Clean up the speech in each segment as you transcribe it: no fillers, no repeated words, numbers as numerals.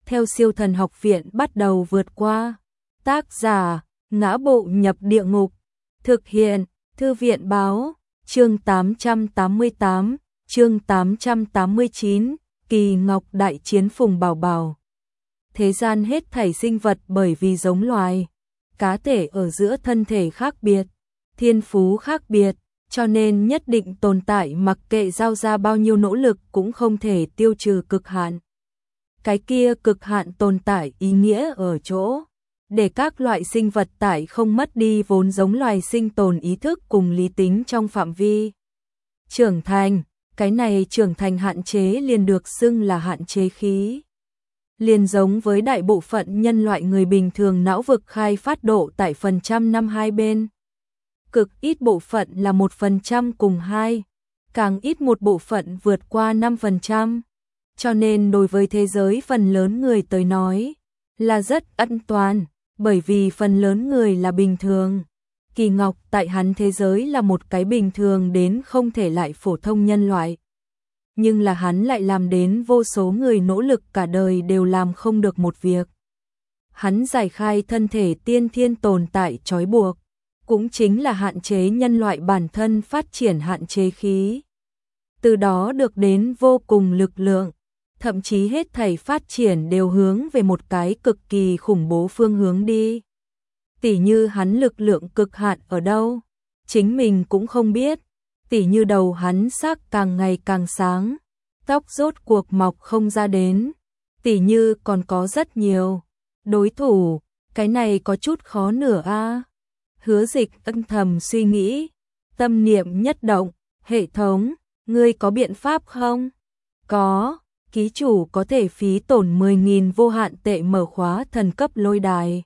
theo Siêu Thần Học Viện bắt đầu vượt qua. Tác giả: Ngã Bộ Nhập Địa Ngục. Thực hiện: Thư viện báo. Chương 888, chương 889, Kỳ Ngọc đại chiến Phùng Bảo Bảo. Thế gian hết thảy sinh vật bởi vì giống loài, cá thể ở giữa thân thể khác biệt, thiên phú khác biệt, cho nên nhất định tồn tại, mặc kệ giao ra bao nhiêu nỗ lực cũng không thể tiêu trừ cực hạn. Cái kia cực hạn tồn tại ý nghĩa ở chỗ để các loại sinh vật tại không mất đi vốn giống loài sinh tồn ý thức cùng lý tính trong phạm vi trưởng thành. Cái này trưởng thành hạn chế liền được xưng là hạn chế khí. Liền giống với đại bộ phận nhân loại người bình thường não vực khai phát độ tại phần trăm năm hai bên. Cực ít bộ phận là 1% cùng 2, càng ít một bộ phận vượt qua 5%. Cho nên đối với thế giới phần lớn người tới nói là rất an toàn, bởi vì phần lớn người là bình thường. Kỳ Ngọc tại hắn thế giới là một cái bình thường đến không thể lại phổ thông nhân loại. Nhưng là hắn lại làm đến vô số người nỗ lực cả đời đều làm không được một việc. Hắn giải khai thân thể tiên thiên tồn tại trói buộc, cũng chính là hạn chế nhân loại bản thân phát triển hạn chế khí. Từ đó được đến vô cùng lực lượng, thậm chí hết thảy phát triển đều hướng về một cái cực kỳ khủng bố phương hướng đi. Tỉ như hắn lực lượng cực hạn ở đâu, chính mình cũng không biết. Tỉ như đầu hắn sắc càng ngày càng sáng, tóc rốt cuộc mọc không ra đến. Tỉ như còn có rất nhiều đối thủ, cái này có chút khó nửa a. Hứa Dịch âm thầm suy nghĩ, tâm niệm nhất động, hệ thống, ngươi có biện pháp không? Có, ký chủ có thể phí tổn 10.000 vô hạn tệ mở khóa thần cấp lôi đài.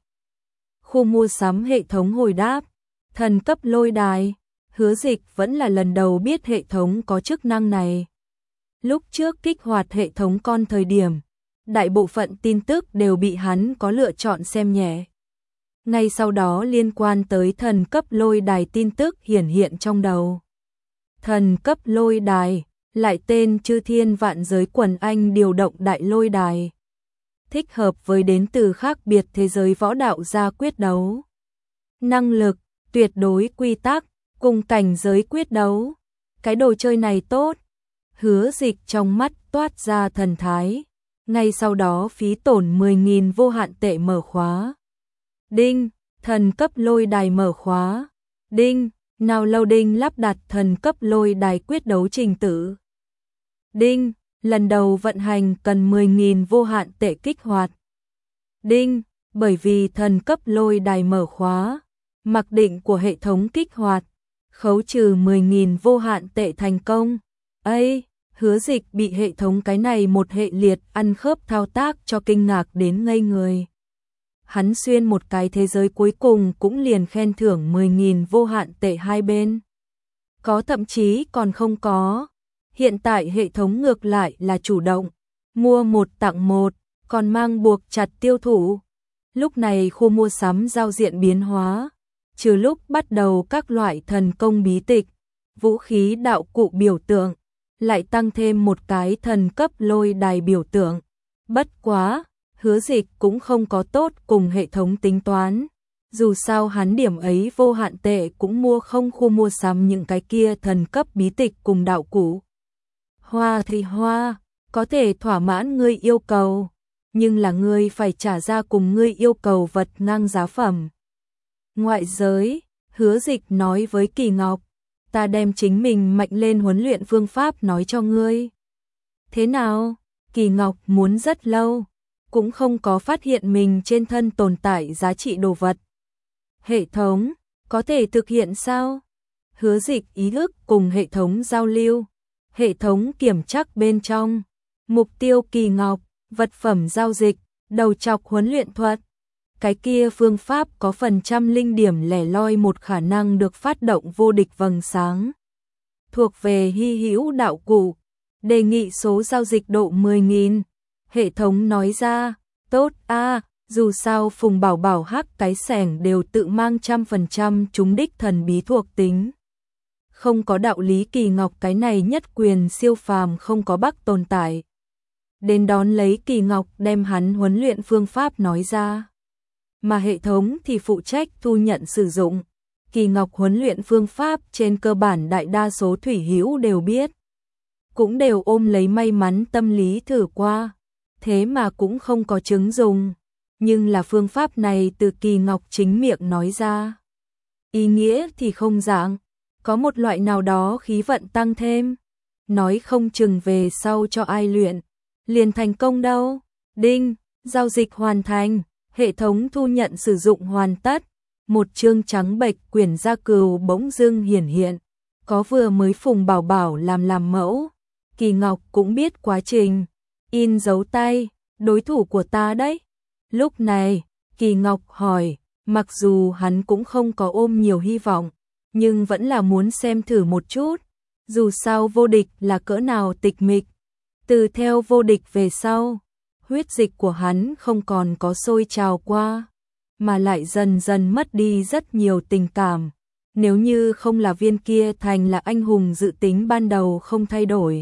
Khu mua sắm hệ thống hồi đáp, thần cấp lôi đài. Hứa Dịch vẫn là lần đầu biết hệ thống có chức năng này. Lúc trước kích hoạt hệ thống con thời điểm, đại bộ phận tin tức đều bị hắn có lựa chọn xem nhẹ. Ngay sau đó liên quan tới thần cấp lôi đài tin tức hiển hiện trong đầu. Thần cấp lôi đài, lại tên Chư Thiên Vạn Giới Quần Anh điều động đại lôi đài. Thích hợp với đến từ khác biệt thế giới võ đạo gia quyết đấu. Năng lực, tuyệt đối quy tắc, cùng cảnh giới quyết đấu. Cái đồ chơi này tốt. Hứa Dịch trong mắt toát ra thần thái. Ngay sau đó phí tổn 10.000 vô hạn tệ mở khóa. Đinh, thần cấp lôi đài mở khóa. Đinh, nào loading lắp đặt thần cấp lôi đài quyết đấu trình tự. Đinh, lần đầu vận hành cần 10.000 vô hạn tệ kích hoạt. Đinh, bởi vì thần cấp lôi đài mở khóa, mặc định của hệ thống kích hoạt, khấu trừ 10.000 vô hạn tệ thành công. Ây, Hứa Dịch bị hệ thống cái này một hệ liệt ăn khớp thao tác cho kinh ngạc đến ngây người. Hắn xuyên một cái thế giới cuối cùng cũng liền khen thưởng 10.000 vô hạn tệ hai bên. Có thậm chí còn không có. Hiện tại hệ thống ngược lại là chủ động, mua một tặng một, còn mang buộc chặt tiêu thụ. Lúc này khu mua sắm giao diện biến hóa, trừ lúc bắt đầu các loại thần công bí tịch, vũ khí đạo cụ biểu tượng, lại tăng thêm một cái thần cấp lôi đài biểu tượng. Bất quá, Hứa Dịch cũng không có tốt cùng hệ thống tính toán. Dù sao hắn điểm ấy vô hạn tệ cũng mua không khu mua sắm những cái kia thần cấp bí tịch cùng đạo cụ. Hoa thì hoa, có thể thỏa mãn ngươi yêu cầu, nhưng là ngươi phải trả ra cùng ngươi yêu cầu vật ngang giá phẩm. Ngoại giới, Hứa Dịch nói với Kỳ Ngọc, ta đem chính mình mạnh lên huấn luyện phương pháp nói cho ngươi. Thế nào? Kỳ Ngọc muốn rất lâu, cũng không có phát hiện mình trên thân tồn tại giá trị đồ vật. Hệ thống, có thể thực hiện sao? Hứa Dịch ý ức cùng hệ thống giao lưu. Hệ thống kiểm trắc bên trong. Mục tiêu Kỳ Ngọc, vật phẩm giao dịch, đầu chọc huấn luyện thuật. Cái kia phương pháp có phần trăm linh điểm lẻ loi một khả năng được phát động vô địch vầng sáng. Thuộc về hy hữu đạo cụ. Đề nghị số giao dịch độ 10.000. Hệ thống nói ra, tốt a, dù sao Phùng Bảo Bảo hắc cái sẻng đều tự mang 100% trúng đích thần bí thuộc tính. Không có đạo lý Kỳ Ngọc cái này nhất quyền siêu phàm không có bắc tồn tại. đến đón lấy Kỳ Ngọc đem hắn huấn luyện phương pháp nói ra. Mà hệ thống thì phụ trách thu nhận sử dụng. Kỳ Ngọc huấn luyện phương pháp trên cơ bản đại đa số thủy hữu đều biết. Cũng đều ôm lấy may mắn tâm lý thử qua. Thế mà cũng không có chứng dùng. Nhưng là phương pháp này từ Kỳ Ngọc chính miệng nói ra. Ý nghĩa thì không dạng. Có một loại nào đó khí vận tăng thêm. Nói không chừng về sau cho ai luyện. Liền thành công đâu. Đinh, giao dịch hoàn thành. Hệ thống thu nhận sử dụng hoàn tất. Một chương trắng bệch quyển gia cừu bỗng dưng hiển hiện. Có vừa mới Phùng Bảo Bảo làm mẫu. Kỳ Ngọc cũng biết quá trình. In dấu tay, đối thủ của ta đấy. Lúc này, Kỳ Ngọc hỏi, mặc dù hắn cũng không có ôm nhiều hy vọng, nhưng vẫn là muốn xem thử một chút. Dù sao vô địch là cỡ nào tịch mịch. Từ theo vô địch về sau, huyết dịch của hắn không còn có sôi trào qua, mà lại dần dần mất đi rất nhiều tình cảm. Nếu như không là viên kia thành là anh hùng dự tính ban đầu không thay đổi,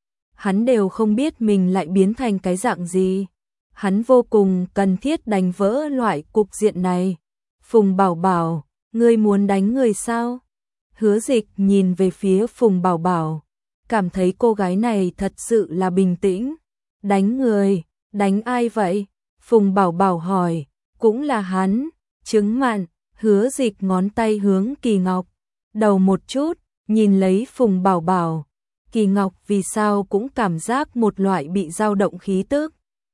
hắn đều không biết mình lại biến thành cái dạng gì. Hắn vô cùng cần thiết đánh vỡ loại cục diện này. Phùng Bảo Bảo, ngươi muốn đánh người sao? Hứa Dịch nhìn về phía Phùng Bảo Bảo, cảm thấy cô gái này thật sự là bình tĩnh. Đánh người, đánh ai vậy? Phùng Bảo Bảo hỏi, cũng là hắn, chứng mặn. Hứa Dịch ngón tay hướng Kỳ Ngọc, đầu một chút, nhìn lấy Phùng Bảo Bảo. Kỳ Ngọc vì sao cũng cảm giác một loại bị dao động khí tức.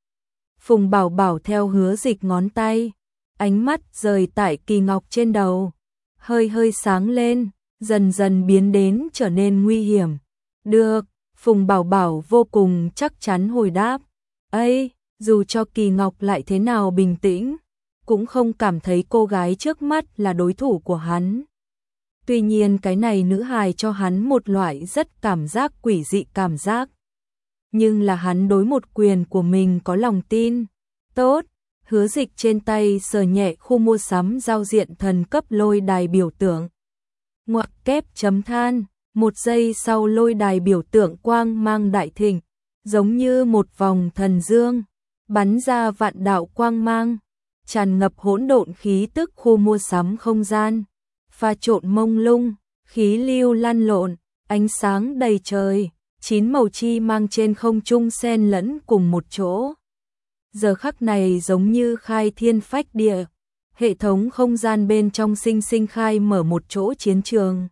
Phùng Bảo Bảo theo Hứa Dịch ngón tay, ánh mắt rời tại Kỳ Ngọc trên đầu, hơi hơi sáng lên, dần dần biến đến trở nên nguy hiểm. Được, Phùng Bảo Bảo vô cùng chắc chắn hồi đáp. Ây, dù cho Kỳ Ngọc lại thế nào bình tĩnh, cũng không cảm thấy cô gái trước mắt là đối thủ của hắn. Tuy nhiên cái này nữ hài cho hắn một loại rất cảm giác quỷ dị cảm giác. Nhưng là hắn đối một quyền của mình có lòng tin. Tốt, Hứa Dịch trên tay sờ nhẹ khu mua sắm giao diện thần cấp lôi đài biểu tượng. Ngoặc kép chấm than, một giây sau lôi đài biểu tượng quang mang đại thịnh, giống như một vòng thần dương, bắn ra vạn đạo quang mang, tràn ngập hỗn độn khí tức khu mua sắm không gian, pha trộn mông lung, khí lưu lăn lộn, ánh sáng đầy trời, 9 màu chi mang trên không trung xen lẫn cùng một chỗ. Giờ khắc này giống như khai thiên phách địa, hệ thống không gian bên trong sinh sinh khai mở một chỗ chiến trường.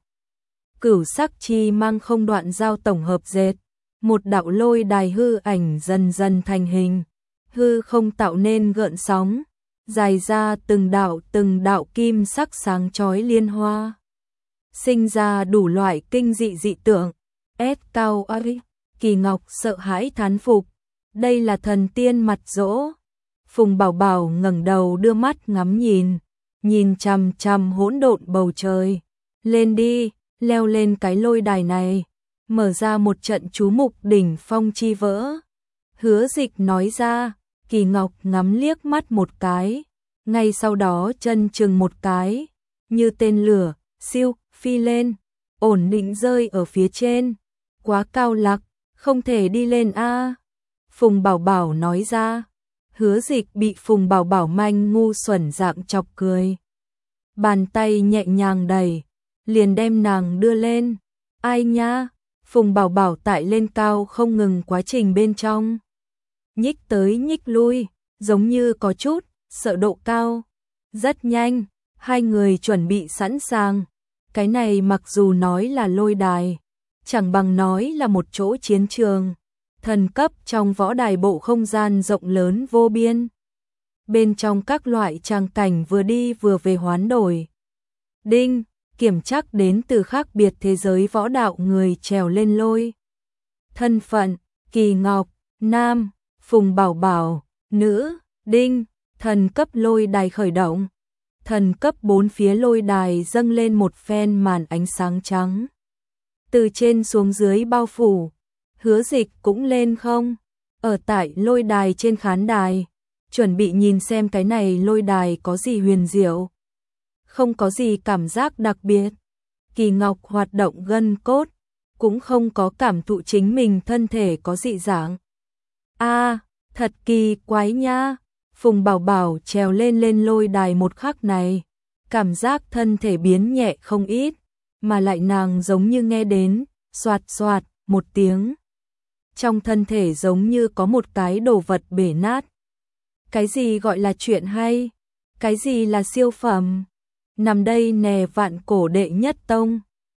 Cửu sắc chi mang không đoạn giao tổng hợp dệt, một đạo lôi đài hư ảnh dần dần thành hình, hư không tạo nên gợn sóng, dài ra từng đạo kim sắc sáng chói liên hoa, sinh ra đủ loại kinh dị dị tượng. Cao ari, Kỳ Ngọc sợ hãi thán phục, đây là thần tiên mặt dỗ. Phùng Bảo Bảo ngẩng đầu đưa mắt ngắm nhìn chằm chằm hỗn độn bầu trời. Lên đi, leo lên cái lôi đài này, mở ra một trận chú mục đỉnh phong chi vỡ. Hứa Dịch nói ra. Kỳ Ngọc ngắm liếc mắt một cái, ngay sau đó chân chừng một cái, như tên lửa, siêu, phi lên, ổn định rơi ở phía trên. Quá cao lặc, không thể đi lên a. Phùng Bảo Bảo nói ra. Hứa Dịch bị Phùng Bảo Bảo manh ngu xuẩn dạng chọc cười. Bàn tay nhẹ nhàng đẩy, liền đem nàng đưa lên. Ai nha? Phùng Bảo Bảo tại lên cao không ngừng quá trình bên trong. Nhích tới nhích lui, giống như có chút sợ độ cao. Rất nhanh, hai người chuẩn bị sẵn sàng. Cái này mặc dù nói là lôi đài, chẳng bằng nói là một chỗ chiến trường. Thần cấp trong võ đài bộ không gian rộng lớn vô biên. Bên trong các loại tràng cảnh vừa đi vừa về hoán đổi. Đinh, kiểm trắc đến từ khác biệt thế giới võ đạo người trèo lên lôi. Thân phận, Kỳ Ngọc, nam. Phùng Bảo Bảo, nữ. Đinh, thần cấp lôi đài khởi động. Thần cấp 4 phía lôi đài dâng lên một phen màn ánh sáng trắng. Từ trên xuống dưới bao phủ. Hứa Dịch cũng lên không? Ở tại lôi đài trên khán đài, chuẩn bị nhìn xem cái này lôi đài có gì huyền diệu. Không có gì cảm giác đặc biệt. Kỳ Ngọc hoạt động gân cốt, cũng không có cảm thụ chính mình thân thể có dị dạng. A, thật kỳ quái nha. Phùng Bảo Bảo trèo lên lôi đài một khắc này, cảm giác thân thể biến nhẹ không ít, mà lại nàng giống như nghe đến xoạt xoạt một tiếng. Trong thân thể giống như có một cái đồ vật bể nát. Cái gì gọi là chuyện hay? Cái gì là siêu phẩm? Nằm đây nè, vạn cổ đệ nhất tông.